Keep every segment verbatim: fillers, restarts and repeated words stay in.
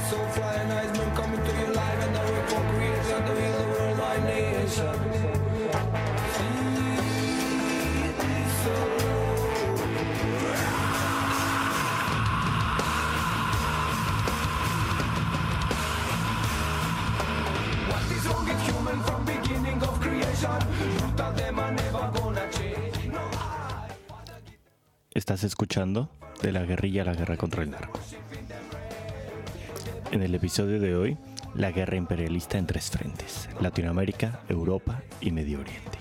Estás escuchando De la guerrilla a la guerra contra el narco. En el episodio de hoy, la guerra imperialista en tres frentes: Latinoamérica, Europa y Medio Oriente.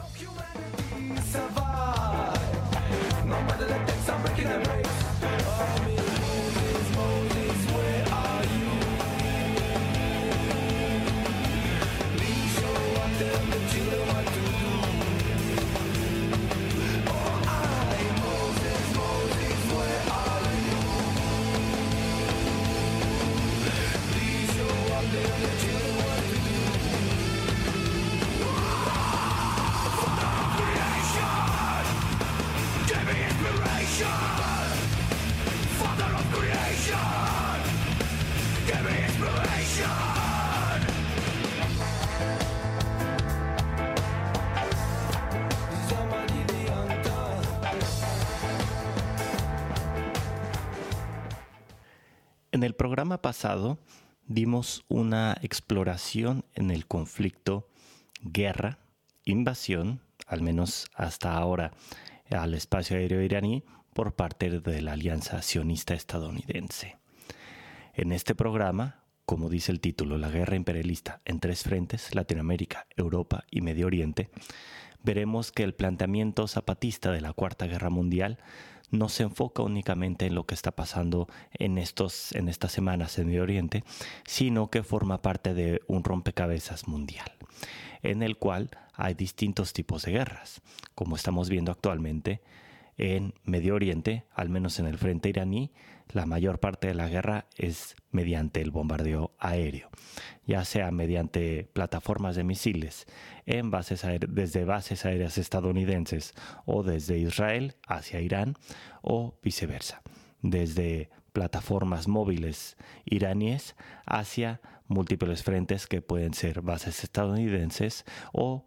En el programa pasado dimos una exploración en el conflicto guerra, invasión, al menos hasta ahora, al espacio aéreo iraní por parte de la Alianza Sionista Estadounidense. En este programa, como dice el título, la guerra imperialista en tres frentes, Latinoamérica, Europa y Medio Oriente, veremos que el planteamiento zapatista de la Cuarta Guerra Mundial no se enfoca únicamente en lo que está pasando en, estos, en estas semanas en Medio Oriente, sino que forma parte de un rompecabezas mundial, en el cual hay distintos tipos de guerras, como estamos viendo actualmente. En Medio Oriente, al menos en el frente iraní, la mayor parte de la guerra es mediante el bombardeo aéreo, ya sea mediante plataformas de misiles en bases aéreas, desde bases aéreas estadounidenses o desde Israel hacia Irán, o viceversa, desde plataformas móviles iraníes hacia múltiples frentes que pueden ser bases estadounidenses o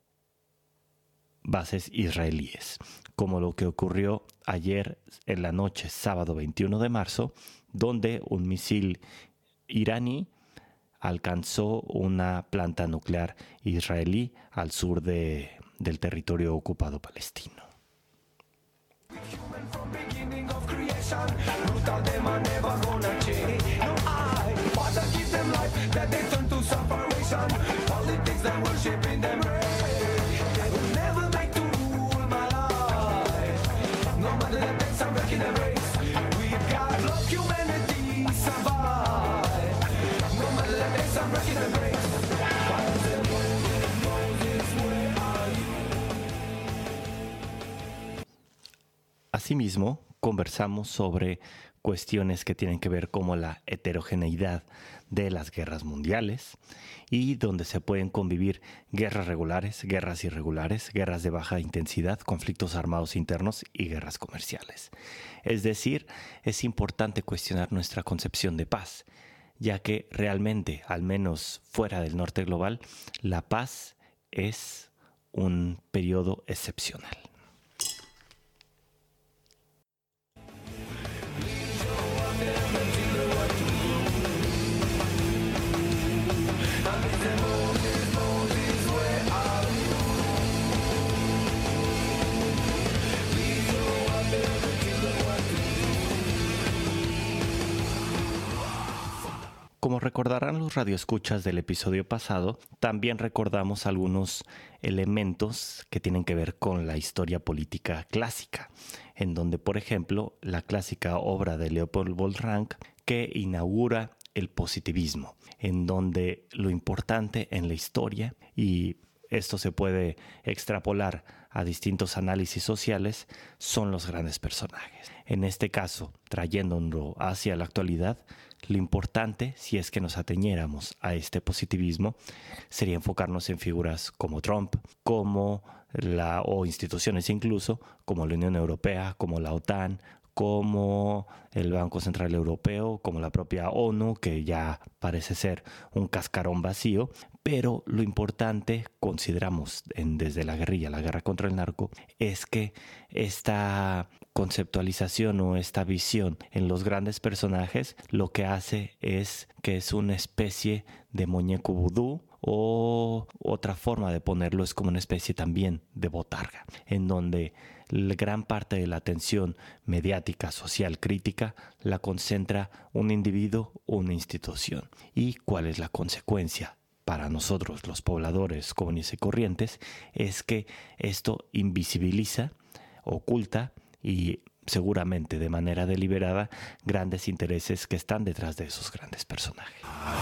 bases israelíes, como lo que ocurrió ayer en la noche, sábado veintiuno de marzo, donde un misil iraní alcanzó una planta nuclear israelí al sur de, del territorio ocupado palestino. Asimismo, conversamos sobre cuestiones que tienen que ver como la heterogeneidad de las guerras mundiales y donde se pueden convivir guerras regulares, guerras irregulares, guerras de baja intensidad, conflictos armados internos y guerras comerciales. Es decir, es importante cuestionar nuestra concepción de paz, ya que realmente, al menos fuera del norte global, la paz es un periodo excepcional. Como recordarán los radioescuchas del episodio pasado, también recordamos algunos elementos que tienen que ver con la historia política clásica, en donde, por ejemplo, la clásica obra de Leopold Volrang, que inaugura el positivismo, en donde lo importante en la historia, y esto se puede extrapolar a distintos análisis sociales, son los grandes personajes. En este caso, trayéndolo hacia la actualidad, lo importante, si es que nos atañéramos a este positivismo, sería enfocarnos en figuras como Trump, como la, o instituciones incluso, como la Unión Europea, como la OTAN, como el Banco Central Europeo, como la propia ONU, que ya parece ser un cascarón vacío. Pero lo importante, consideramos en, desde la guerrilla, la guerra contra el narco, es que esta conceptualización o esta visión en los grandes personajes lo que hace es que es una especie de muñeco vudú, o otra forma de ponerlo es como una especie también de botarga, en donde la gran parte de la atención mediática, social, crítica, la concentra un individuo o una institución. ¿Y cuál es la consecuencia? Para nosotros, los pobladores comunes y corrientes, es que esto invisibiliza, oculta y seguramente de manera deliberada grandes intereses que están detrás de esos grandes personajes.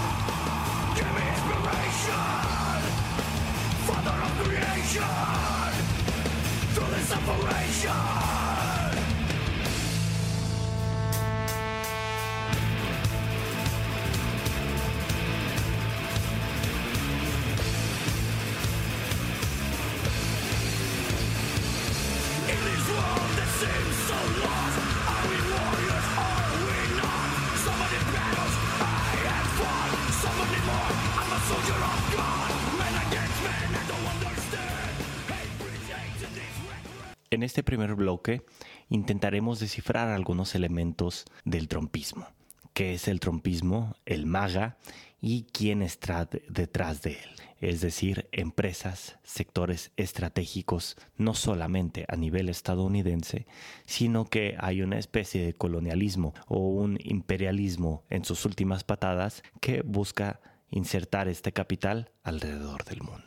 En este primer bloque intentaremos descifrar algunos elementos del trumpismo. ¿Qué es el trumpismo? El MAGA y quién está detrás de él. Es decir, empresas, sectores estratégicos, no solamente a nivel estadounidense, sino que hay una especie de colonialismo o un imperialismo en sus últimas patadas que busca insertar este capital alrededor del mundo.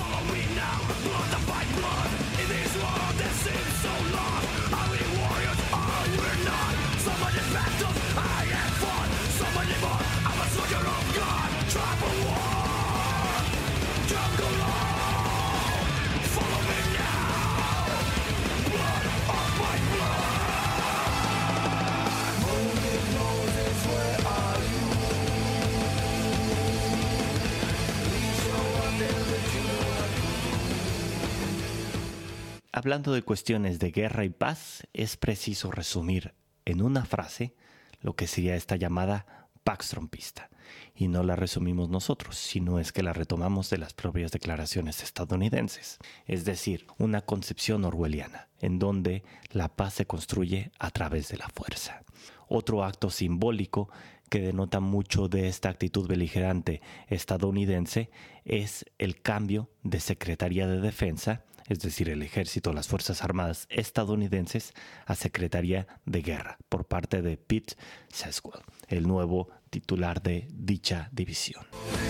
Hablando de cuestiones de guerra y paz, es preciso resumir en una frase lo que sería esta llamada Pax Trumpista. Y no la resumimos nosotros, sino es que la retomamos de las propias declaraciones estadounidenses. Es decir, una concepción orwelliana, en donde la paz se construye a través de la fuerza. Otro acto simbólico que denota mucho de esta actitud beligerante estadounidense es el cambio de Secretaría de Defensa, es decir, el ejército, las Fuerzas Armadas estadounidenses, a Secretaría de Guerra por parte de Pete Seswell, el nuevo titular de dicha división.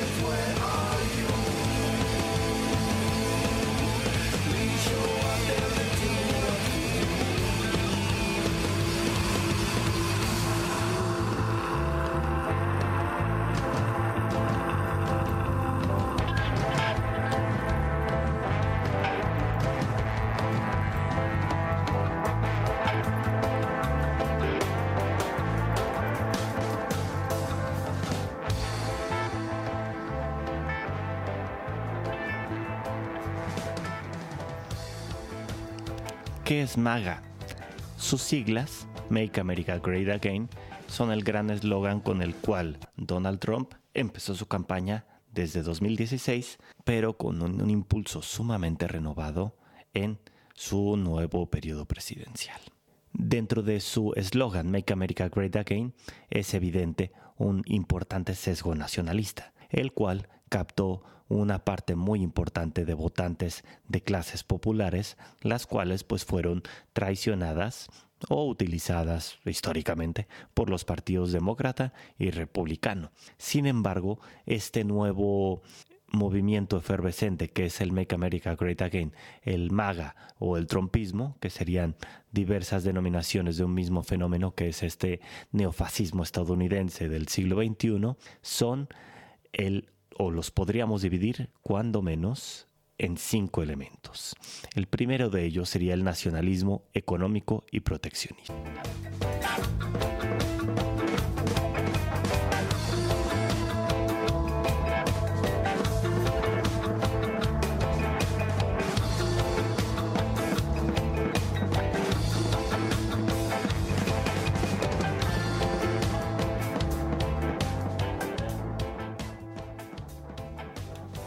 ¿Qué es MAGA? Sus siglas, Make America Great Again, son el gran eslogan con el cual Donald Trump empezó su campaña desde dos mil dieciséis, pero con un, un impulso sumamente renovado en su nuevo periodo presidencial. Dentro de su eslogan Make America Great Again es evidente un importante sesgo nacionalista, el cual captó una parte muy importante de votantes de clases populares, las cuales pues fueron traicionadas o utilizadas históricamente por los partidos demócrata y republicano. Sin embargo, este nuevo movimiento efervescente que es el Make America Great Again, el MAGA o el trumpismo, que serían diversas denominaciones de un mismo fenómeno que es este neofascismo estadounidense del siglo veintiuno, son el o los podríamos dividir, cuando menos, en cinco elementos. El primero de ellos sería el nacionalismo económico y proteccionista.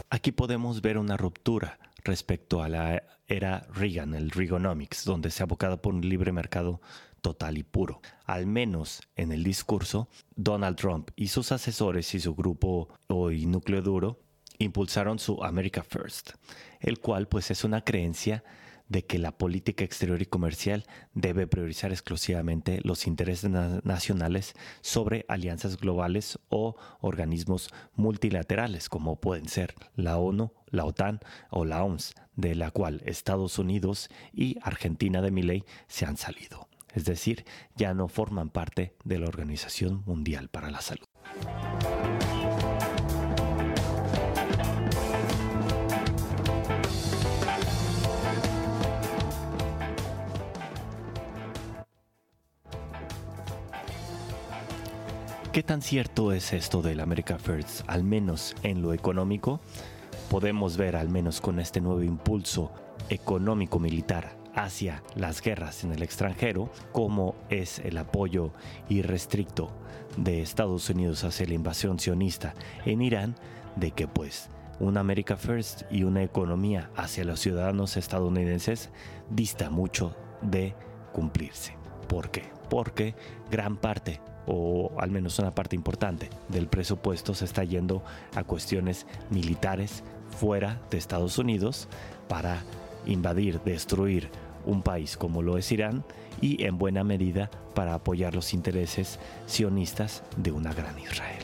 Aquí podemos ver una ruptura respecto a la era Reagan, el Reaganomics, donde se abocaba por un libre mercado total y puro. Al menos en el discurso, Donald Trump y sus asesores y su grupo y núcleo duro impulsaron su America First, el cual pues es una creencia de que la política exterior y comercial debe priorizar exclusivamente los intereses na- nacionales sobre alianzas globales o organismos multilaterales, como pueden ser la ONU, la OTAN o la O M S, de la cual Estados Unidos y Argentina de Milei se han salido. Es decir, ya no forman parte de la Organización Mundial para la Salud. ¿Qué tan cierto es esto del America First? Al menos en lo económico, podemos ver, al menos con este nuevo impulso económico-militar hacia las guerras en el extranjero, como es el apoyo irrestricto de Estados Unidos hacia la invasión sionista en Irán, de que pues una America First y una economía hacia los ciudadanos estadounidenses dista mucho de cumplirse. ¿Por qué? Porque gran parte, o al menos una parte importante del presupuesto, se está yendo a cuestiones militares fuera de Estados Unidos para invadir, destruir un país como lo es Irán y en buena medida para apoyar los intereses sionistas de una gran Israel.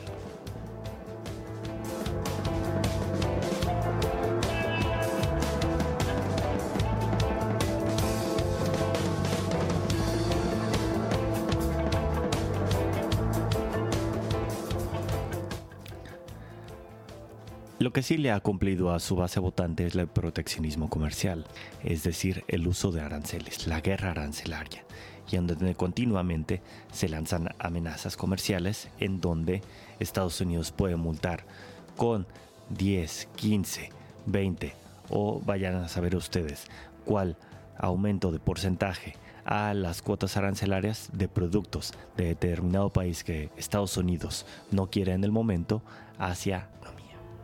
Lo que sí le ha cumplido a su base votante es el proteccionismo comercial, es decir, el uso de aranceles, la guerra arancelaria, y en donde continuamente se lanzan amenazas comerciales en donde Estados Unidos puede multar con diez, quince, veinte o vayan a saber ustedes cuál aumento de porcentaje a las cuotas arancelarias de productos de determinado país que Estados Unidos no quiere en el momento hacia economía.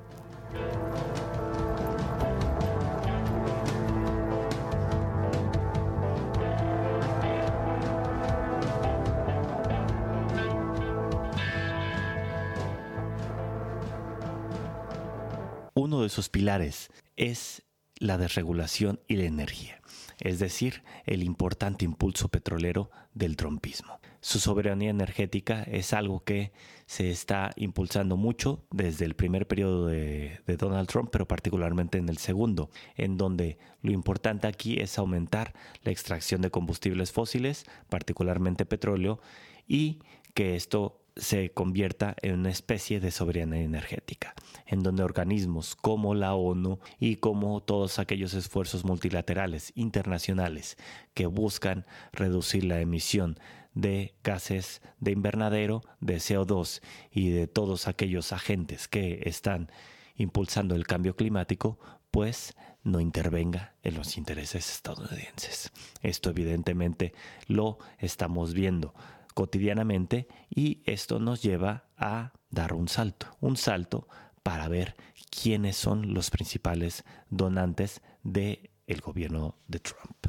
Uno de sus pilares es la desregulación y la energía, es decir, el importante impulso petrolero del trumpismo. Su soberanía energética es algo que se está impulsando mucho desde el primer periodo de, de Donald Trump, pero particularmente en el segundo, en donde lo importante aquí es aumentar la extracción de combustibles fósiles, particularmente petróleo, y que esto se convierta en una especie de soberanía energética, en donde organismos como la ONU y como todos aquellos esfuerzos multilaterales internacionales que buscan reducir la emisión de gases de invernadero, de C O dos y de todos aquellos agentes que están impulsando el cambio climático, pues no intervenga en los intereses estadounidenses. Esto evidentemente lo estamos viendo cotidianamente y esto nos lleva a dar un salto, un salto para ver quiénes son los principales donantes del gobierno de Trump.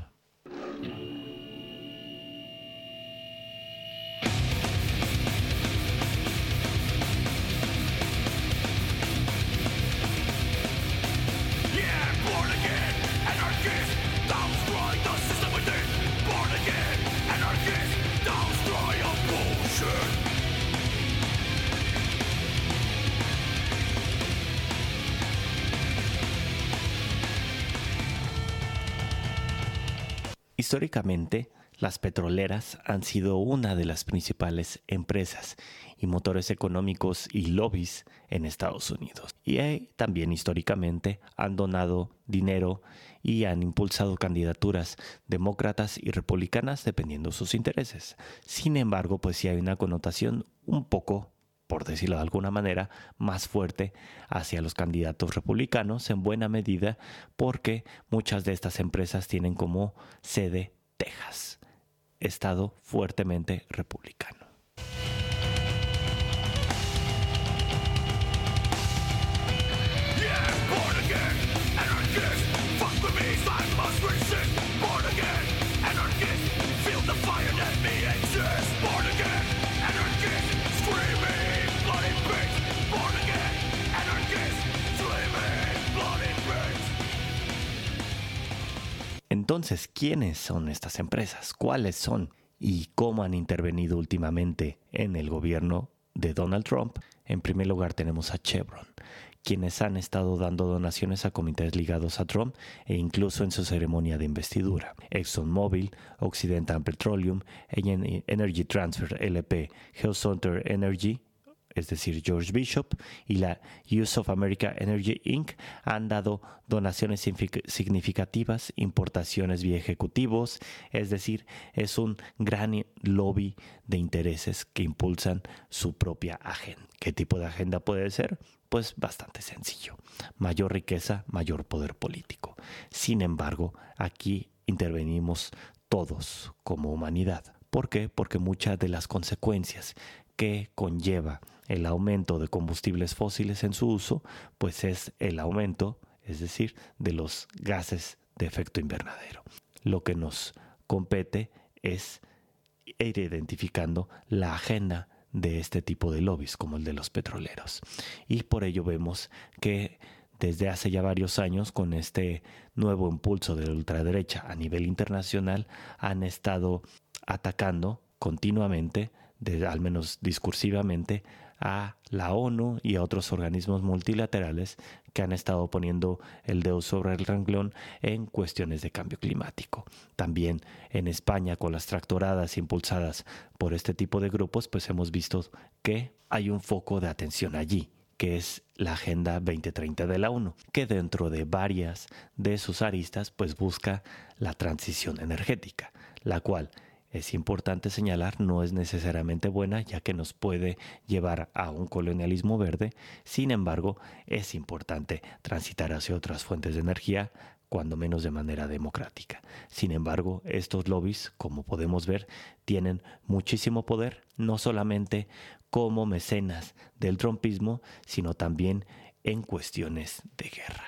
Históricamente, las petroleras han sido una de las principales empresas y motores económicos y lobbies en Estados Unidos. Y eh, también históricamente han donado dinero y han impulsado candidaturas demócratas y republicanas dependiendo de sus intereses. Sin embargo, pues sí hay una connotación un poco, por decirlo de alguna manera, más fuerte hacia los candidatos republicanos, en buena medida porque muchas de estas empresas tienen como sede Texas, estado fuertemente republicano. Yeah, Entonces, ¿quiénes son estas empresas? ¿Cuáles son? ¿Y cómo han intervenido últimamente en el gobierno de Donald Trump? En primer lugar tenemos a Chevron, quienes han estado dando donaciones a comités ligados a Trump e incluso en su ceremonia de investidura. ExxonMobil, Occidental Petroleum, Energy Transfer L P, Geosonter Energy, es decir, George Bishop, y la Use of America Energy incorporated han dado donaciones significativas, importaciones vía ejecutivos, es decir, es un gran lobby de intereses que impulsan su propia agenda. ¿Qué tipo de agenda puede ser? Pues bastante sencillo. Mayor riqueza, mayor poder político. Sin embargo, aquí intervenimos todos como humanidad. ¿Por qué? Porque muchas de las consecuencias que conlleva el aumento de combustibles fósiles en su uso, pues es el aumento, es decir, de los gases de efecto invernadero. Lo que nos compete es ir identificando la agenda de este tipo de lobbies, como el de los petroleros. Y por ello vemos que desde hace ya varios años, con este nuevo impulso de la ultraderecha a nivel internacional, han estado atacando continuamente, de, al menos discursivamente, a la ONU y a otros organismos multilaterales que han estado poniendo el dedo sobre el renglón en cuestiones de cambio climático. También en España, con las tractoradas impulsadas por este tipo de grupos, pues hemos visto que hay un foco de atención allí, que es la Agenda veinte treinta de la ONU, que dentro de varias de sus aristas pues busca la transición energética, la cual es importante señalar, no es necesariamente buena, ya que nos puede llevar a un colonialismo verde. Sin embargo, es importante transitar hacia otras fuentes de energía, cuando menos de manera democrática. Sin embargo, estos lobbies, como podemos ver, tienen muchísimo poder, no solamente como mecenas del trumpismo, sino también en cuestiones de guerra.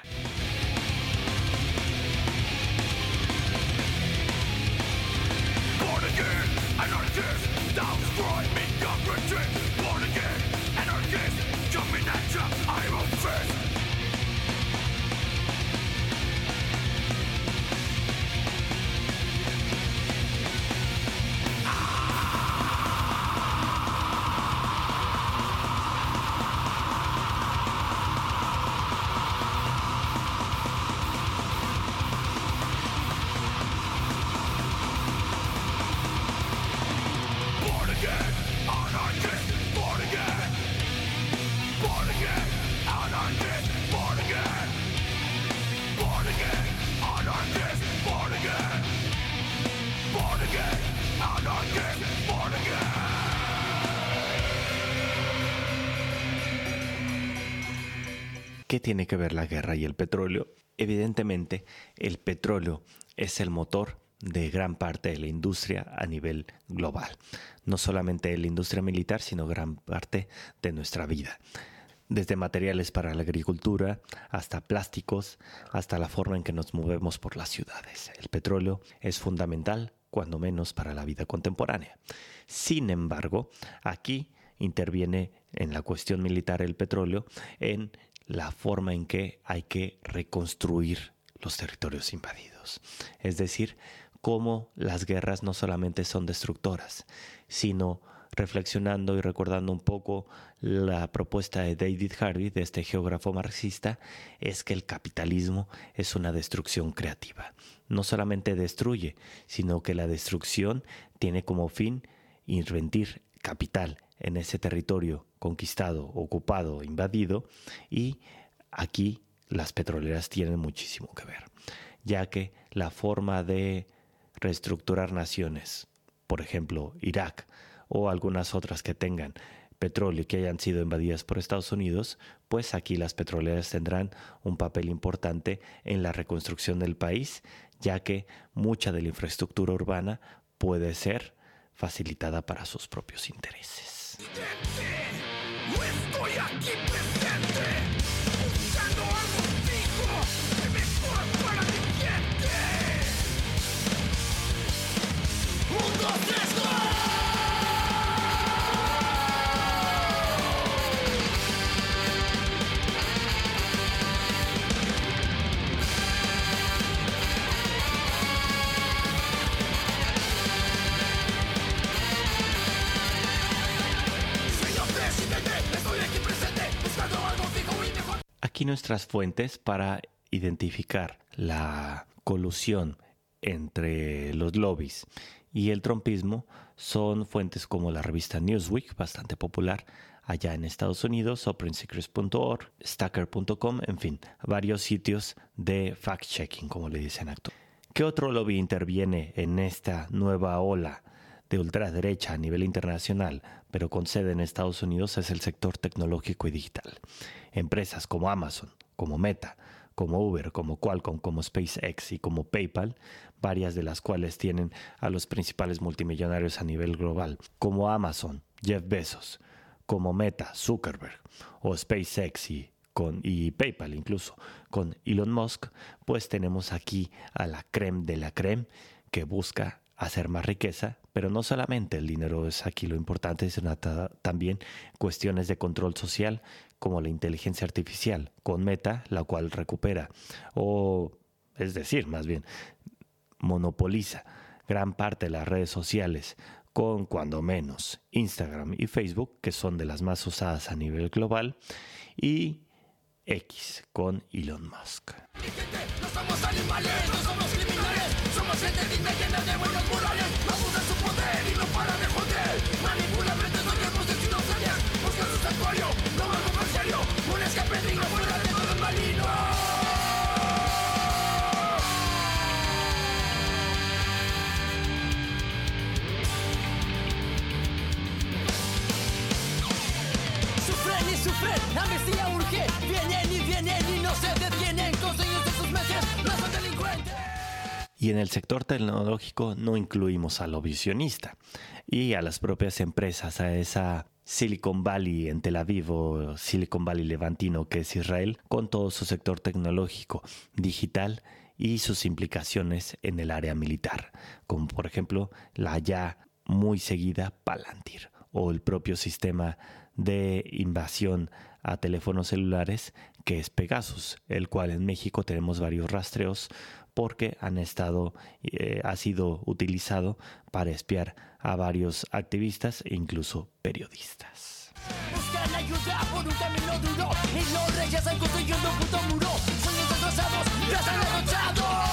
¿Qué tiene que ver la guerra y el petróleo? Evidentemente, el petróleo es el motor de gran parte de la industria a nivel global. No solamente de la industria militar, sino gran parte de nuestra vida. Desde materiales para la agricultura, hasta plásticos, hasta la forma en que nos movemos por las ciudades. El petróleo es fundamental, cuando menos para la vida contemporánea. Sin embargo, aquí interviene en la cuestión militar el petróleo en la forma en que hay que reconstruir los territorios invadidos. Es decir, cómo las guerras no solamente son destructoras, sino reflexionando y recordando un poco la propuesta de David Harvey, de este geógrafo marxista, es que el capitalismo es una destrucción creativa. No solamente destruye, sino que la destrucción tiene como fin invertir capital en ese territorio conquistado, ocupado, invadido, y aquí las petroleras tienen muchísimo que ver, ya que la forma de reestructurar naciones, por ejemplo Irak o algunas otras que tengan petróleo y que hayan sido invadidas por Estados Unidos, pues aquí las petroleras tendrán un papel importante en la reconstrucción del país, ya que mucha de la infraestructura urbana puede ser facilitada para sus propios intereses. No estoy aquí presente, buscando algo fijo, el mejor para mi gente. Un, dos, tres, ¡gol! Aquí nuestras fuentes para identificar la colusión entre los lobbies y el trumpismo son fuentes como la revista Newsweek, bastante popular allá en Estados Unidos, open secrets punto org, stacker punto com, en fin, varios sitios de fact-checking, como le dicen actualmente. ¿Qué otro lobby interviene en esta nueva ola de ultraderecha a nivel internacional, pero con sede en Estados Unidos? Es el sector tecnológico y digital. Empresas como Amazon, como Meta, como Uber, como Qualcomm, como SpaceX y como PayPal, varias de las cuales tienen a los principales multimillonarios a nivel global, como Amazon, Jeff Bezos, como Meta, Zuckerberg, o SpaceX y, con, y PayPal incluso, con Elon Musk, pues tenemos aquí a la creme de la creme que busca hacer más riqueza, pero no solamente el dinero es aquí lo importante, sino también cuestiones de control social como la inteligencia artificial, con Meta, la cual recupera, o es decir, más bien, monopoliza gran parte de las redes sociales, con cuando menos Instagram y Facebook, que son de las más usadas a nivel global, y X con Elon Musk. No somos animales, no somos criminales, somos gente digna llena de buenos morales. Abusa su poder y no para de joder. Manipula mentes, no queremos destinos serias. Busca su santuario, no vamos en serio. Un escape digno fuera de todo el maligno. Sufren y sufren, la amnistía urge. Vienen y vienen y no se detienen. Con sueños de sus mentes, no son delincuentes. Y en el sector tecnológico no incluimos al visionista y a las propias empresas, a esa Silicon Valley en Tel Aviv o Silicon Valley levantino que es Israel, con todo su sector tecnológico, digital y sus implicaciones en el área militar, como por ejemplo la ya muy seguida Palantir o el propio sistema de invasión a teléfonos celulares que es Pegasus, el cual en México tenemos varios rastreos porque han estado, eh, ha sido utilizado para espiar a varios activistas e incluso periodistas. Buscan ayuda por un camino duro y lo rechazan construyendo un puto muro. Sueños destrozados, ya están derrochados.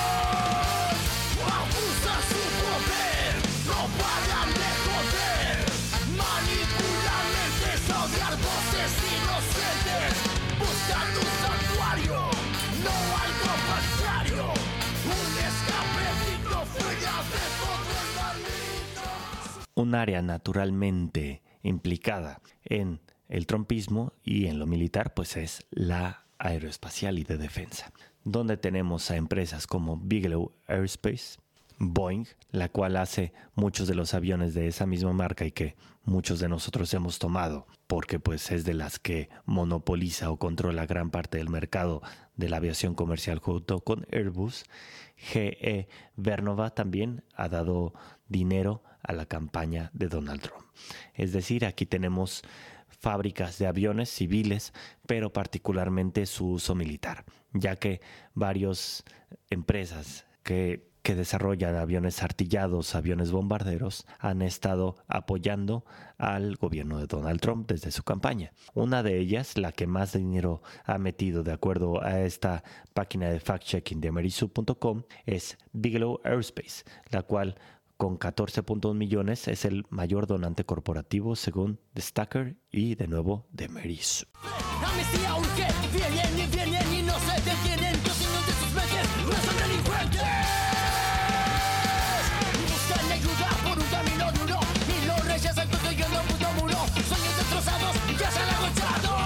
Abusa su poder, no paran de joder. Manipulan mentes, odiar voces inocentes. Buscan un santuario, no algo contrario. Un escape digno fuera de todo el maligno. Un área naturalmente implicada en el trumpismo y en lo militar, pues es la aeroespacial y de defensa, donde tenemos a empresas como Bigelow Aerospace, Boeing, la cual hace muchos de los aviones de esa misma marca y que muchos de nosotros hemos tomado porque pues es de las que monopoliza o controla gran parte del mercado de la aviación comercial junto con Airbus. G E Vernova también ha dado dinero a la campaña de Donald Trump. Es decir, aquí tenemos fábricas de aviones civiles, pero particularmente su uso militar, ya que varias empresas que que desarrollan aviones artillados, aviones bombarderos, han estado apoyando al gobierno de Donald Trump desde su campaña. Una de ellas, la que más dinero ha metido de acuerdo a esta página de fact-checking de Merisu punto com, es Bigelow Aerospace, la cual con catorce punto uno millones es el mayor donante corporativo según The Stacker y de nuevo de Merisu. Amnistía urge, vienen y vienen y no se detienen. Los signos de sus mentes no son delincuentes. Buscan ayuda por un camino duro y lo rechazan construyendo un puto muro. Sueños destrozados, ya se han agochado.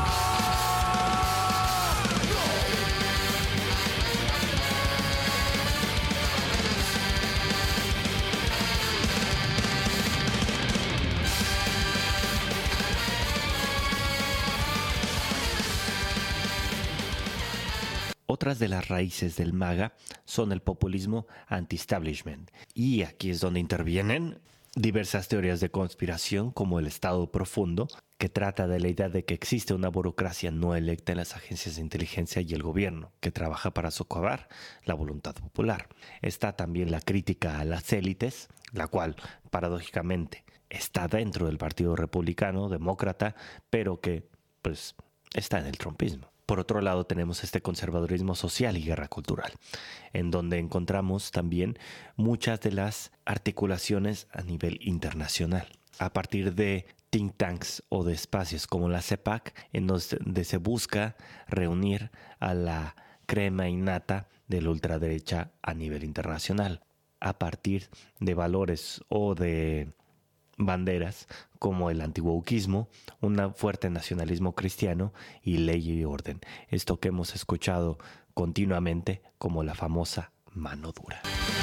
Otras de las raíces del MAGA son el populismo anti-establishment. Y aquí es donde intervienen diversas teorías de conspiración como el Estado Profundo, que trata de la idea de que existe una burocracia no electa en las agencias de inteligencia y el gobierno, que trabaja para socavar la voluntad popular. Está también la crítica a las élites, la cual, paradójicamente, está dentro del Partido Republicano, demócrata, pero que, pues, está en el trumpismo. Por otro lado, tenemos este conservadurismo social y guerra cultural, en donde encontramos también muchas de las articulaciones a nivel internacional, a partir de think tanks o de espacios como la CEPAC, en donde se busca reunir a la crema innata de la ultraderecha a nivel internacional, a partir de valores o de banderas como el antiwokeismo, un fuerte nacionalismo cristiano y ley y orden. Esto que hemos escuchado continuamente como la famosa mano dura.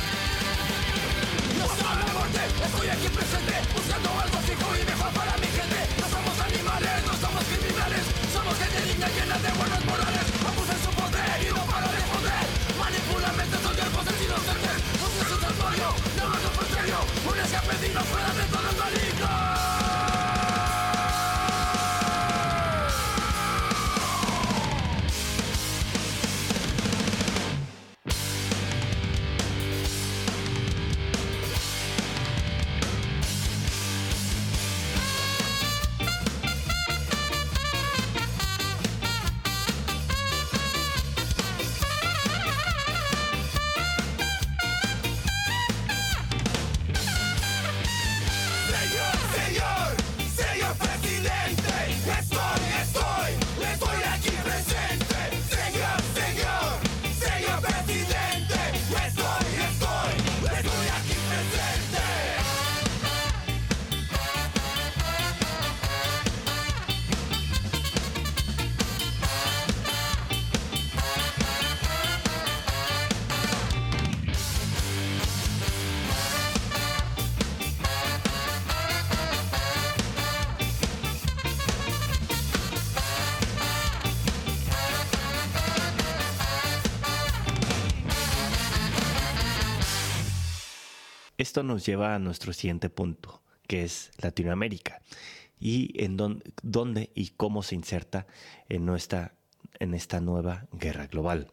No somos la muerte, estoy aquí presente, buscando algo fijo y mejor para mi gente. No somos animales, no somos criminales, somos gente digna llena de buenos morales. Abusan su poder y no para de joder, manipulan mentes, son cuerpos de inocentes. Buscan su santuario, no lo por serio, un escape digno fuera de todo el maligno. Esto nos lleva a nuestro siguiente punto, que es Latinoamérica, y en don, dónde y cómo se inserta en, nuestra, en esta nueva guerra global.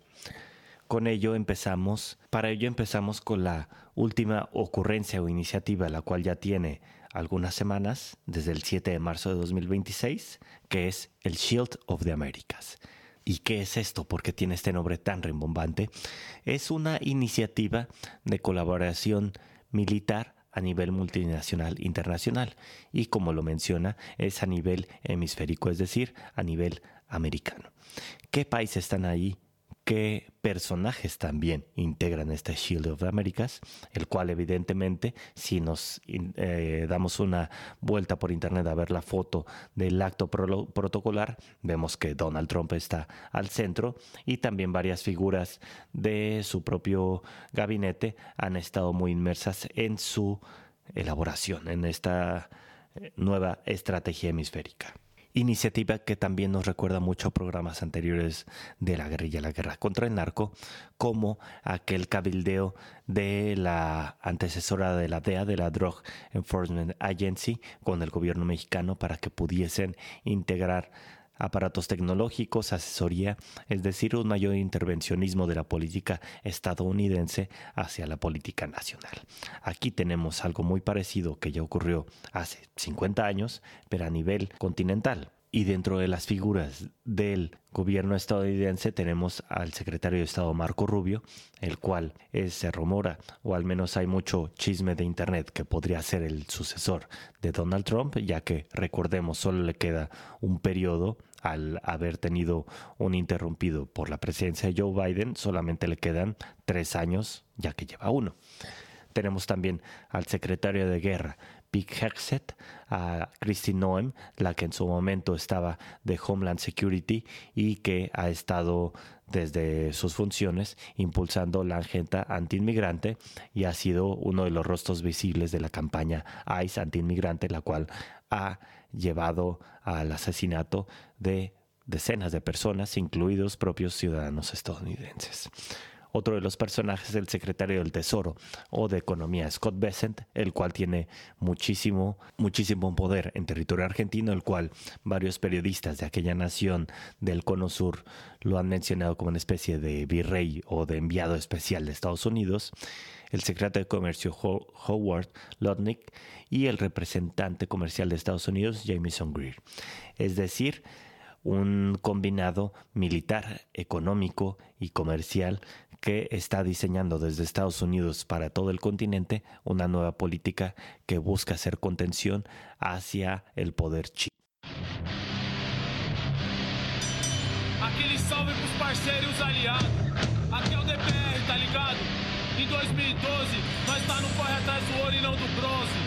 Con ello empezamos, para ello empezamos con la última ocurrencia o iniciativa, la cual ya tiene algunas semanas, desde el siete de marzo de dos mil veintiséis, que es el Shield of the Americas. ¿Y qué es esto? ¿Por qué tiene este nombre tan rimbombante? Es una iniciativa de colaboración militar a nivel multinacional internacional y, como lo menciona, es a nivel hemisférico, es decir, a nivel americano. ¿Qué países están ahí? ¿Qué personajes también integran este Shield of the Americas? El cual, evidentemente, si nos eh, damos una vuelta por internet a ver la foto del acto pro protocolar, vemos que Donald Trump está al centro y también varias figuras de su propio gabinete han estado muy inmersas en su elaboración, en esta nueva estrategia hemisférica. Iniciativa que también nos recuerda mucho a programas anteriores de la guerrilla, la guerra contra el narco, como aquel cabildeo de la antecesora de la D E A, de la Drug Enforcement Agency, con el gobierno mexicano para que pudiesen integrar aparatos tecnológicos, asesoría, es decir, un mayor intervencionismo de la política estadounidense hacia la política nacional. Aquí tenemos algo muy parecido que ya ocurrió hace cincuenta años, pero a nivel continental. Y dentro de las figuras del gobierno estadounidense tenemos al secretario de Estado Marco Rubio, el cual es, se rumora, o al menos hay mucho chisme de internet, que podría ser el sucesor de Donald Trump, ya que, recordemos, solo le queda un periodo al haber tenido un interrumpido por la presidencia de Joe Biden, solamente le quedan tres años, ya que lleva uno. Tenemos también al secretario de Guerra, Pete Hegseth, a Kristi Noem, la que en su momento estaba de Homeland Security y que ha estado desde sus funciones impulsando la agenda antiinmigrante y ha sido uno de los rostros visibles de la campaña ICE antiinmigrante, la cual ha llevado al asesinato de decenas de personas, incluidos propios ciudadanos estadounidenses. Otro de los personajes es el secretario del Tesoro o de Economía, Scott Bessent, el cual tiene muchísimo, muchísimo poder en territorio argentino, el cual varios periodistas de aquella nación del Cono Sur lo han mencionado como una especie de virrey o de enviado especial de Estados Unidos. El secretario de Comercio Howard Lutnick y el representante comercial de Estados Unidos, Jamieson Greer. Es decir, un combinado militar, económico y comercial que está diseñando desde Estados Unidos para todo el continente una nueva política que busca hacer contención hacia el poder chino. Aquele salve pros parceiros e os aliados. Aqui é o D P R, tá ligado? Em dois mil e doze, nós tá no corre atrás do ouro e não do bronze.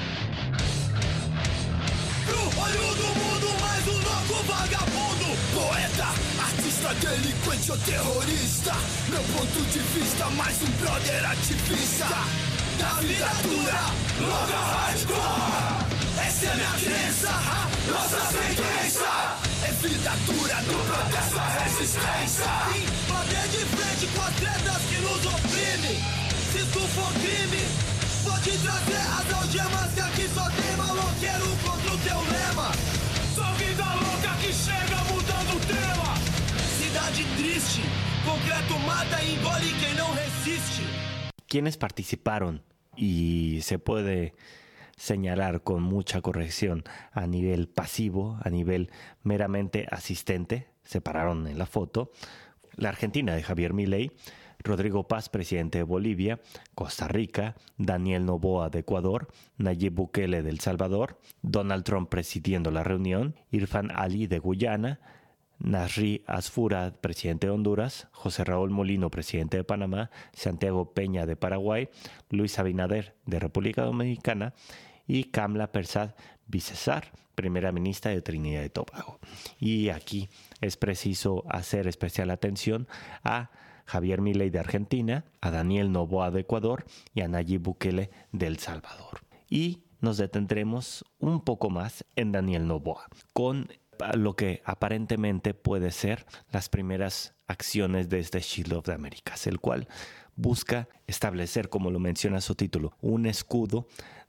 Pro olho do mundo, mais um louco vagabundo. Poeta, artista, delinquente ou terrorista. Meu ponto de vista, mais um brother ativista. Da vida dura, logo hardcore. Essa é minha crença, nossa sentença. É vida dura no protesto, a resistência. Sim, bater de frente com as tretas que nos oprimem. Se isso for crime, vou te trazer as algemas que aqui só tem maloqueiro contra o teu lema. Só vida louca que chega mudando o tema. Cidade triste, concreto mata e engole quem não resiste. Quienes participaron, y se puede señalar con mucha corrección a nivel pasivo, a nivel meramente asistente, se pararon en la foto, la Argentina de Javier Milei, Rodrigo Paz, presidente de Bolivia, Costa Rica, Daniel Noboa de Ecuador, Nayib Bukele de El Salvador, Donald Trump presidiendo la reunión, Irfan Ali de Guyana, Nasri Asfura, presidente de Honduras, José Raúl Molino, presidente de Panamá, Santiago Peña de Paraguay, Luis Abinader de República Dominicana y Kamala Persad Bissessar, primera ministra de Trinidad y Tobago. Y aquí es preciso hacer especial atención a Javier Milei de Argentina, a Daniel Noboa de Ecuador y a Nayib Bukele de El Salvador. Y nos detendremos un poco más en Daniel Noboa, con lo que aparentemente puede ser las primeras acciones de este Shield of the Americas, el cual busca establecer, como lo menciona su título, un escudo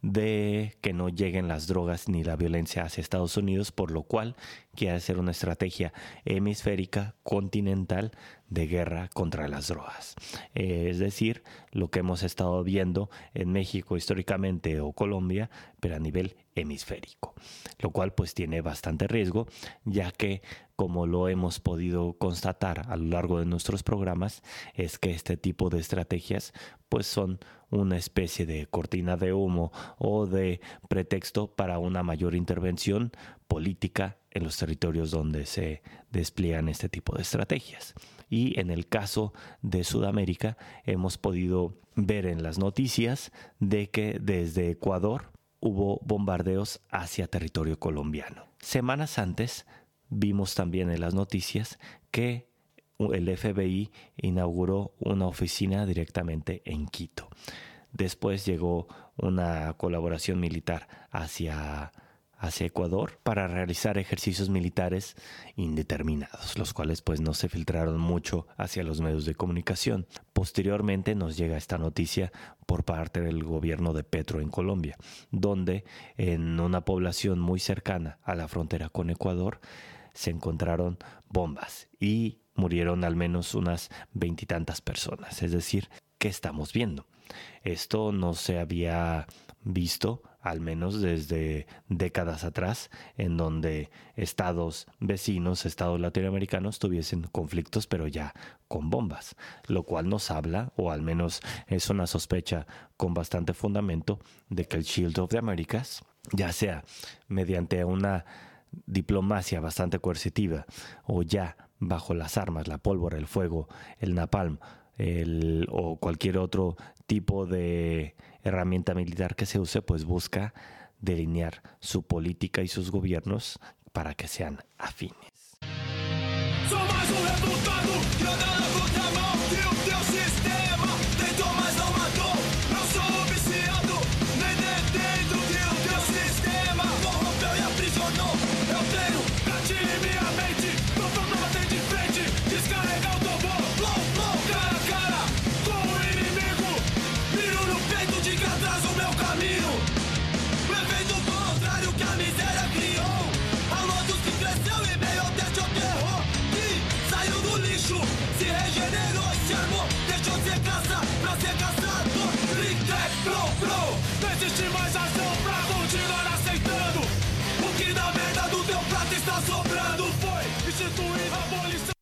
de que no lleguen las drogas ni la violencia hacia Estados Unidos, por lo cual quiere hacer una estrategia hemisférica continental de guerra contra las drogas. Eh, es decir, lo que hemos estado viendo en México históricamente o Colombia, pero a nivel hemisférico, lo cual pues tiene bastante riesgo, ya que, como lo hemos podido constatar a lo largo de nuestros programas, es que este tipo de estrategias pues son una especie de cortina de humo o de pretexto para una mayor intervención política en los territorios donde se despliegan este tipo de estrategias. Y en el caso de Sudamérica hemos podido ver en las noticias de que desde Ecuador hubo bombardeos hacia territorio colombiano. Semanas antes vimos también en las noticias que el F B I inauguró una oficina directamente en Quito. Después llegó una colaboración militar hacia, hacia Ecuador para realizar ejercicios militares indeterminados, los cuales pues no se filtraron mucho hacia los medios de comunicación. Posteriormente nos llega esta noticia por parte del gobierno de Petro en Colombia, donde en una población muy cercana a la frontera con Ecuador se encontraron bombas y murieron al menos unas veintitantas personas. Es decir, ¿qué estamos viendo? Esto no se había visto, al menos desde décadas atrás, en donde estados vecinos, estados latinoamericanos tuviesen conflictos, pero ya con bombas, lo cual nos habla, o al menos es una sospecha con bastante fundamento, de que el Shield of the Americas, ya sea mediante una diplomacia bastante coercitiva o ya bajo las armas, la pólvora, el fuego, el napalm el, o cualquier otro tipo de herramienta militar que se use, pues busca delinear su política y sus gobiernos para que sean afines.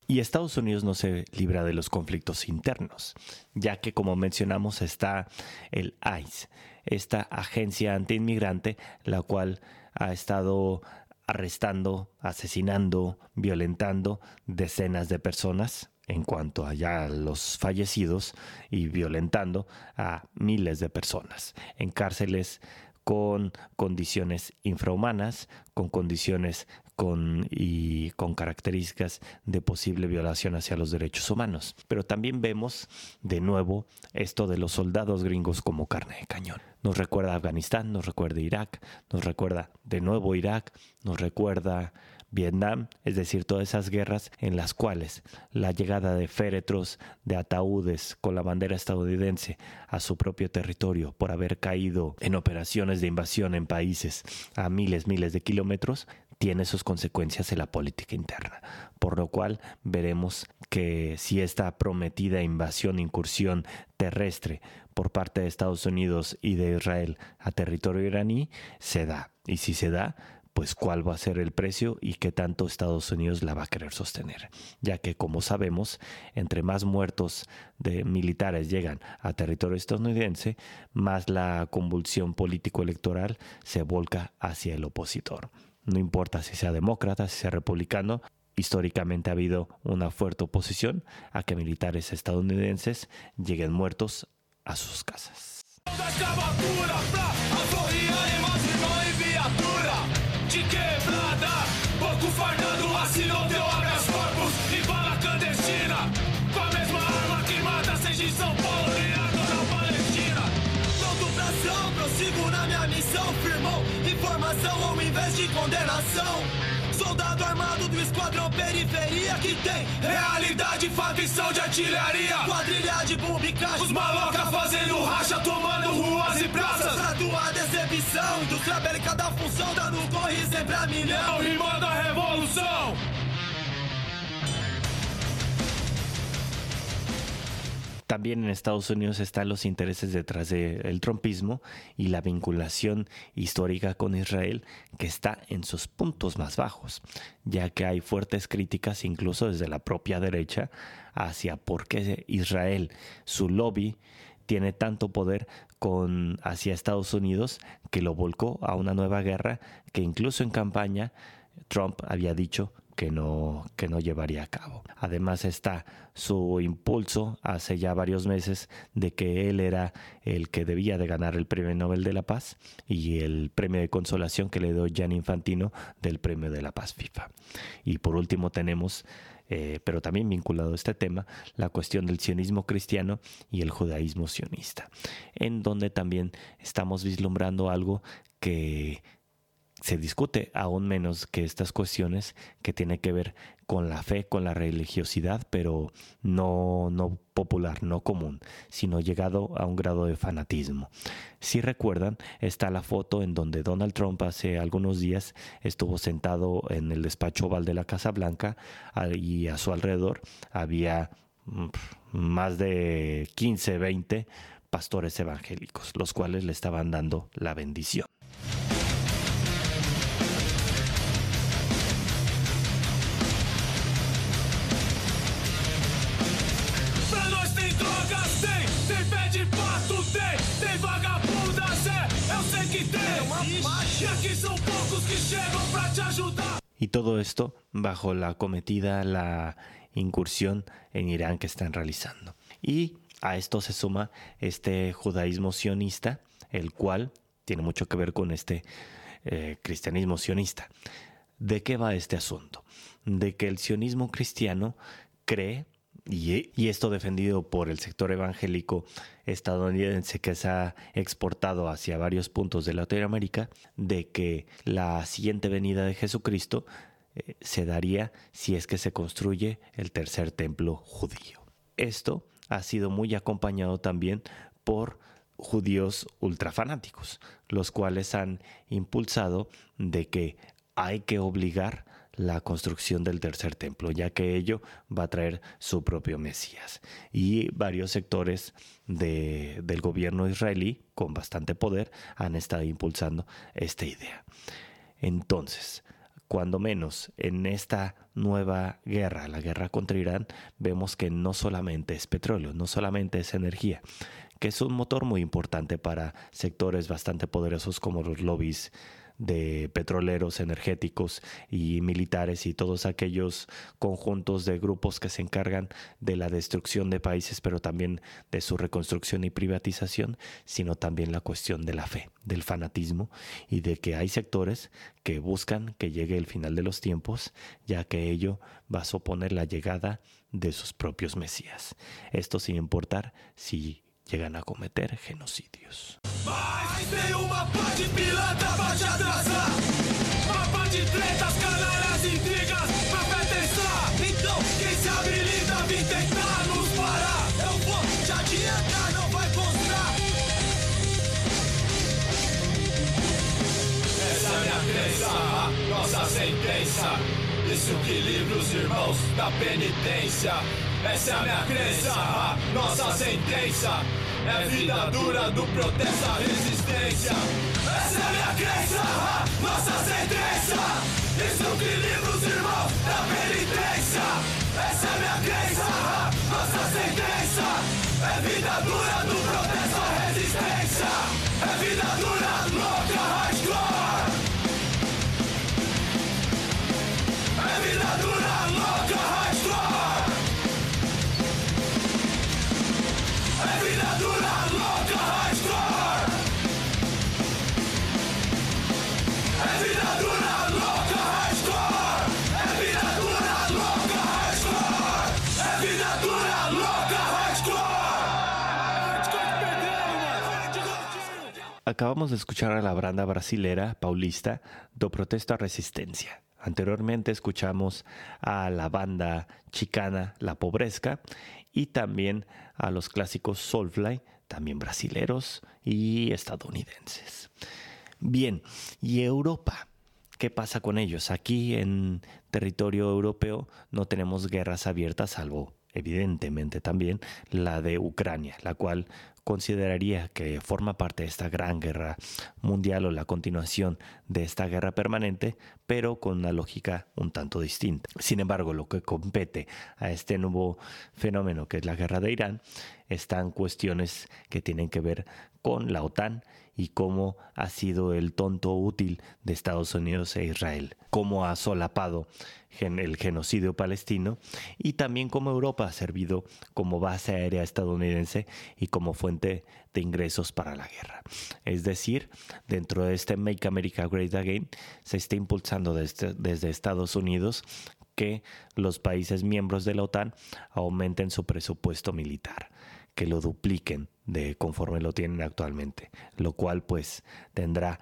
Y Estados Unidos no se libra de los conflictos internos, ya que, como mencionamos, está el ICE, esta agencia antiinmigrante, la cual ha estado arrestando, asesinando, violentando decenas de personas en cuanto a ya los fallecidos y violentando a miles de personas en cárceles con condiciones infrahumanas, con condiciones con, y con características de posible violación hacia los derechos humanos. Pero también vemos de nuevo esto de los soldados gringos como carne de cañón. Nos recuerda a Afganistán, nos recuerda a Irak, nos recuerda de nuevo Irak, nos recuerda Vietnam, es decir, todas esas guerras en las cuales la llegada de féretros, de ataúdes con la bandera estadounidense a su propio territorio por haber caído en operaciones de invasión en países a miles, miles de kilómetros, tiene sus consecuencias en la política interna. Por lo cual veremos que si esta prometida invasión, incursión terrestre por parte de Estados Unidos y de Israel a territorio iraní se da, y si se da, pues cuál va a ser el precio y qué tanto Estados Unidos la va a querer sostener, ya que, como sabemos, entre más muertos de militares llegan a territorio estadounidense, más la convulsión político-electoral se volca hacia el opositor. No importa si sea demócrata, si sea republicano, históricamente ha habido una fuerte oposición a que militares estadounidenses lleguen muertos a sus casas. De quebrada, pouco Fernando assinou teu habeas corpus e bala clandestina, com a mesma arma que mata, seja em São Paulo e agora na Palestina. Pronto pra ação, prossigo na minha missão, firmou informação ao invés de condenação. Soldado armado do esquadrão periferia que tem realidade, facção de artilharia, quadrilha de bomba e caixa, os maloca fazendo racha, tomando ruas e praças, graduada exibição, indústria bélica da função, dando corre sempre a milhão, rimando a revolução. También en Estados Unidos están los intereses detrás del trumpismo y la vinculación histórica con Israel, que está en sus puntos más bajos, ya que hay fuertes críticas incluso desde la propia derecha hacia por qué Israel, su lobby, tiene tanto poder con, hacia Estados Unidos que lo volcó a una nueva guerra que incluso en campaña Trump había dicho que no, que no llevaría a cabo. Además está su impulso hace ya varios meses de que él era el que debía de ganar el Premio Nobel de la Paz y el premio de consolación que le dio Gianni Infantino del Premio de la Paz FIFA. Y por último tenemos, eh, pero también vinculado a este tema, la cuestión del sionismo cristiano y el judaísmo sionista, en donde también estamos vislumbrando algo que se discute aún menos que estas cuestiones que tiene que ver con la fe, con la religiosidad, pero no, no popular, no común, sino llegado a un grado de fanatismo. Si recuerdan, está la foto en donde Donald Trump hace algunos días estuvo sentado en el despacho oval de la Casa Blanca y a su alrededor había más de quince, veinte pastores evangélicos, los cuales le estaban dando la bendición. Y todo esto bajo la acometida, la incursión en Irán que están realizando. Y a esto se suma este judaísmo sionista, el cual tiene mucho que ver con este eh, cristianismo sionista. ¿De qué va este asunto? De que el sionismo cristiano cree, y, y esto defendido por el sector evangélico estadounidense que se ha exportado hacia varios puntos de Latinoamérica, de que la siguiente venida de Jesucristo eh, se daría si es que se construye el tercer templo judío. Esto ha sido muy acompañado también por judíos ultrafanáticos, los cuales han impulsado de que hay que obligar la construcción del tercer templo, ya que ello va a traer su propio Mesías. Y varios sectores de, del gobierno israelí, con bastante poder, han estado impulsando esta idea. Entonces, cuando menos en esta nueva guerra, la guerra contra Irán, vemos que no solamente es petróleo, no solamente es energía, que es un motor muy importante para sectores bastante poderosos como los lobbies de petroleros, energéticos y militares y todos aquellos conjuntos de grupos que se encargan de la destrucción de países, pero también de su reconstrucción y privatización, sino también la cuestión de la fe, del fanatismo y de que hay sectores que buscan que llegue el final de los tiempos, ya que ello va a suponer la llegada de sus propios mesías. Esto sin importar si llegan a cometer genocidios. Mas tem uma pá de pilantra pra te atrasar, uma pá de tretas, canalhas, intrigas pra pretensar. Então quem se habilita vem tentar nos parar. Eu vou te adiantar, não vai constar. Essa é a minha crença, a nossa sentença. Isso que livra os irmãos da penitência. Essa é a minha crença, a nossa sentença. É vida dura do protesto à resistência. Essa é a minha crença, a nossa sentença. Isso que livra os irmãos da penitência. Essa é a minha crença, a nossa sentença. É vida dura do protesto à resistência. É vida dura, louca, hardcore. É vida dura, louca, hardcore. É vida dura, louca, hardcore. É vida dura, louca, hardcore. É vida dura, louca, hardcore. É vida dura, louca, hardcore. Acabamos de escuchar a la banda brasilera paulista do Protesto à Resistência. Anteriormente escuchamos a la banda chicana La Pobresca y también a los clásicos Soulfly, también brasileros y estadounidenses. Bien, ¿y Europa? ¿Qué pasa con ellos? Aquí en territorio europeo no tenemos guerras abiertas, salvo evidentemente también la de Ucrania, la cual consideraría que forma parte de esta gran guerra mundial o la continuación de esta guerra permanente, pero con una lógica un tanto distinta. Sin embargo, lo que compete a este nuevo fenómeno que es la guerra de Irán están cuestiones que tienen que ver con la OTAN y cómo ha sido el tonto útil de Estados Unidos e Israel, cómo ha solapado el genocidio palestino y también cómo Europa ha servido como base aérea estadounidense y como fuente de ingresos para la guerra. Es decir, dentro de este Make America Great Again se está impulsando desde, desde Estados Unidos que los países miembros de la OTAN aumenten su presupuesto militar, que lo dupliquen de conforme lo tienen actualmente, lo cual pues tendrá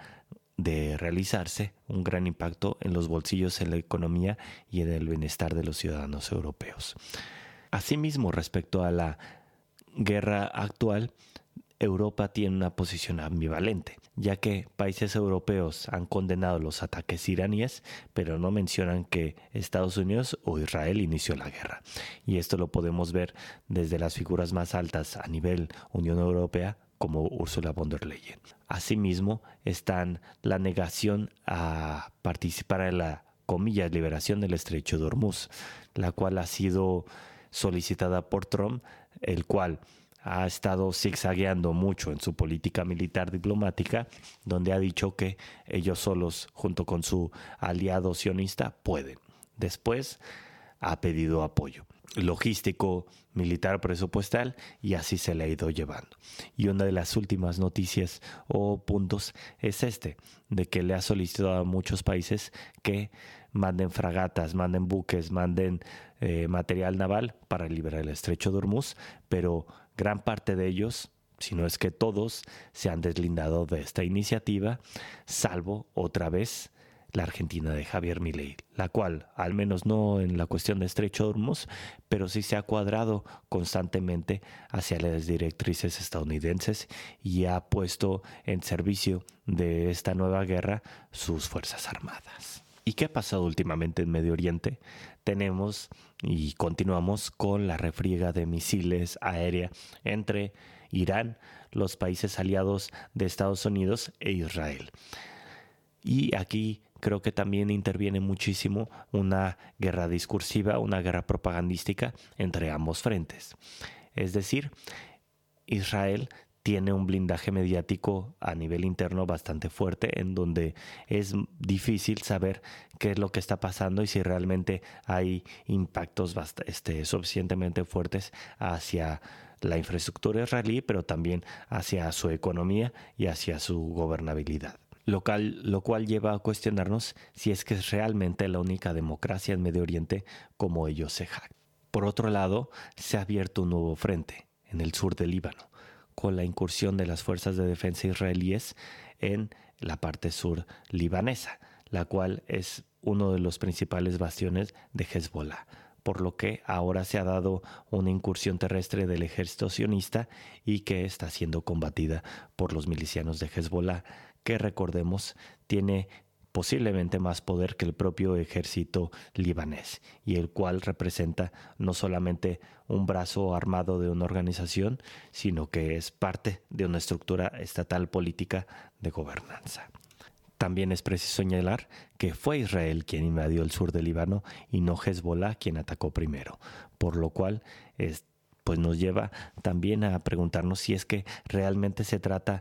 de realizarse un gran impacto en los bolsillos, en la economía y en el bienestar de los ciudadanos europeos. Asimismo, respecto a la guerra actual, Europa tiene una posición ambivalente, ya que países europeos han condenado los ataques iraníes, pero no mencionan que Estados Unidos o Israel inició la guerra. Y esto lo podemos ver desde las figuras más altas a nivel Unión Europea, como Ursula von der Leyen. Asimismo, están la negación a participar en la, comillas, liberación del Estrecho de Hormuz, la cual ha sido solicitada por Trump, el cual ha estado zigzagueando mucho en su política militar diplomática, donde ha dicho que ellos solos, junto con su aliado sionista, pueden. Después ha pedido apoyo logístico, militar, presupuestal, y así se le ha ido llevando. Y una de las últimas noticias o puntos es este, de que le ha solicitado a muchos países que manden fragatas, manden buques, manden eh, material naval para liberar el Estrecho de Hormuz, pero gran parte de ellos, si no es que todos, se han deslindado de esta iniciativa, salvo otra vez la Argentina de Javier Milei, la cual, al menos no en la cuestión de Estrecho de Hormuz, pero sí se ha cuadrado constantemente hacia las directrices estadounidenses y ha puesto en servicio de esta nueva guerra sus fuerzas armadas. ¿Y qué ha pasado últimamente en Medio Oriente? Tenemos y continuamos con la refriega de misiles aérea entre Irán, los países aliados de Estados Unidos e Israel. Y aquí creo que también interviene muchísimo una guerra discursiva, una guerra propagandística entre ambos frentes. Es decir, Israel tiene un blindaje mediático a nivel interno bastante fuerte, en donde es difícil saber qué es lo que está pasando y si realmente hay impactos bast- este, suficientemente fuertes hacia la infraestructura israelí, pero también hacia su economía y hacia su gobernabilidad. Lo cual, lo cual lleva a cuestionarnos si es que es realmente la única democracia en Medio Oriente como ellos se jactan. Por otro lado, se ha abierto un nuevo frente en el sur del Líbano, con la incursión de las fuerzas de defensa israelíes en la parte sur libanesa, la cual es uno de los principales bastiones de Hezbollah, por lo que ahora se ha dado una incursión terrestre del ejército sionista y que está siendo combatida por los milicianos de Hezbollah, que recordemos tiene posiblemente más poder que el propio ejército libanés, y el cual representa no solamente un brazo armado de una organización, sino que es parte de una estructura estatal política de gobernanza. También es preciso señalar que fue Israel quien invadió el sur del Líbano y no Hezbollah quien atacó primero, por lo cual es, pues nos lleva también a preguntarnos si es que realmente se trata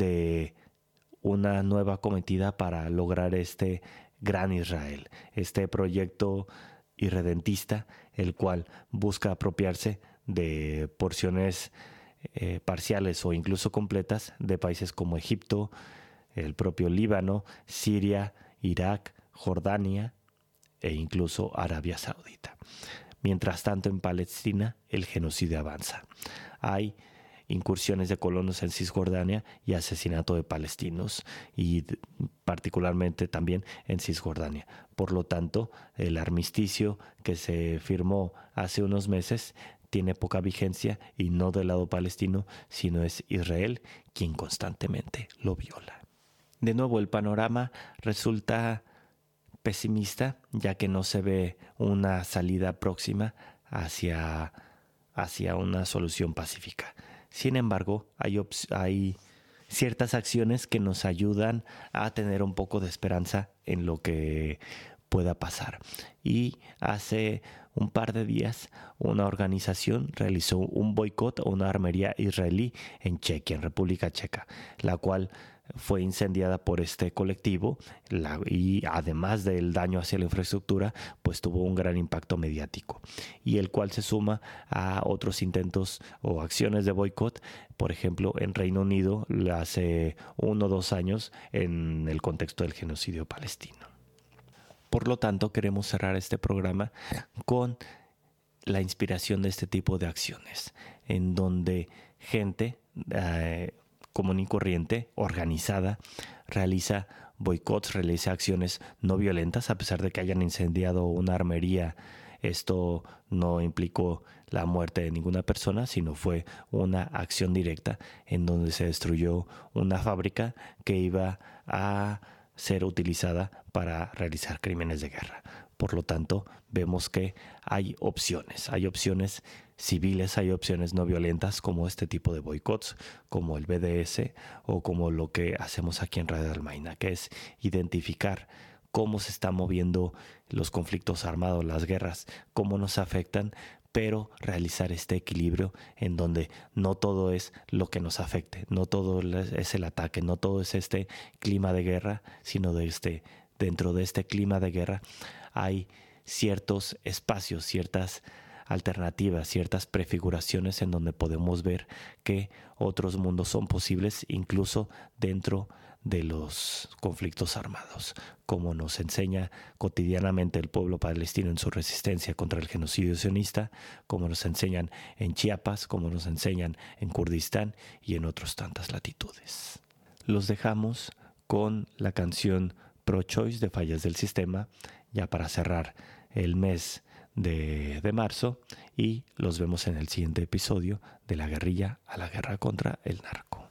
de una nueva cometida para lograr este gran Israel, este proyecto irredentista, el cual busca apropiarse de porciones eh, parciales o incluso completas de países como Egipto, el propio Líbano, Siria, Irak, Jordania e incluso Arabia Saudita. Mientras tanto, en Palestina, el genocidio avanza. Hay incursiones de colonos en Cisjordania y asesinato de palestinos, y particularmente también en Cisjordania. Por lo tanto, el armisticio que se firmó hace unos meses tiene poca vigencia, y no del lado palestino, sino es Israel quien constantemente lo viola. De nuevo, el panorama resulta pesimista, ya que no se ve una salida próxima hacia, hacia una solución pacífica. Sin embargo, hay, hay ciertas acciones que nos ayudan a tener un poco de esperanza en lo que pueda pasar. Y hace un par de días, una organización realizó un boicot a una armería israelí en Chequia, en República Checa, la cual fue incendiada por este colectivo, la, y además del daño hacia la infraestructura, pues tuvo un gran impacto mediático, y el cual se suma a otros intentos o acciones de boicot, por ejemplo en Reino Unido hace uno o dos años en el contexto del genocidio palestino. Por lo tanto, queremos cerrar este programa con la inspiración de este tipo de acciones, en donde gente eh, común y corriente, organizada, realiza boicots, realiza acciones no violentas. A pesar de que hayan incendiado una armería, esto no implicó la muerte de ninguna persona, sino fue una acción directa en donde se destruyó una fábrica que iba a ser utilizada para realizar crímenes de guerra. Por lo tanto, vemos que hay opciones, hay opciones civiles, hay opciones no violentas, como este tipo de boicots, como el B D S o como lo que hacemos aquí en Radio Dalmaina, que es identificar cómo se están moviendo los conflictos armados, las guerras, cómo nos afectan, pero realizar este equilibrio en donde no todo es lo que nos afecte, no todo es el ataque, no todo es este clima de guerra, sino de este, dentro de este clima de guerra hay ciertos espacios, ciertas alternativas, ciertas prefiguraciones en donde podemos ver que otros mundos son posibles, incluso dentro de los conflictos armados, como nos enseña cotidianamente el pueblo palestino en su resistencia contra el genocidio sionista, como nos enseñan en Chiapas, como nos enseñan en Kurdistán y en otras tantas latitudes. Los dejamos con la canción Pro-Choice de Fallas del Sistema, ya para cerrar el mes de, de marzo, y los vemos en el siguiente episodio de La Guerrilla a la Guerra contra el Narco.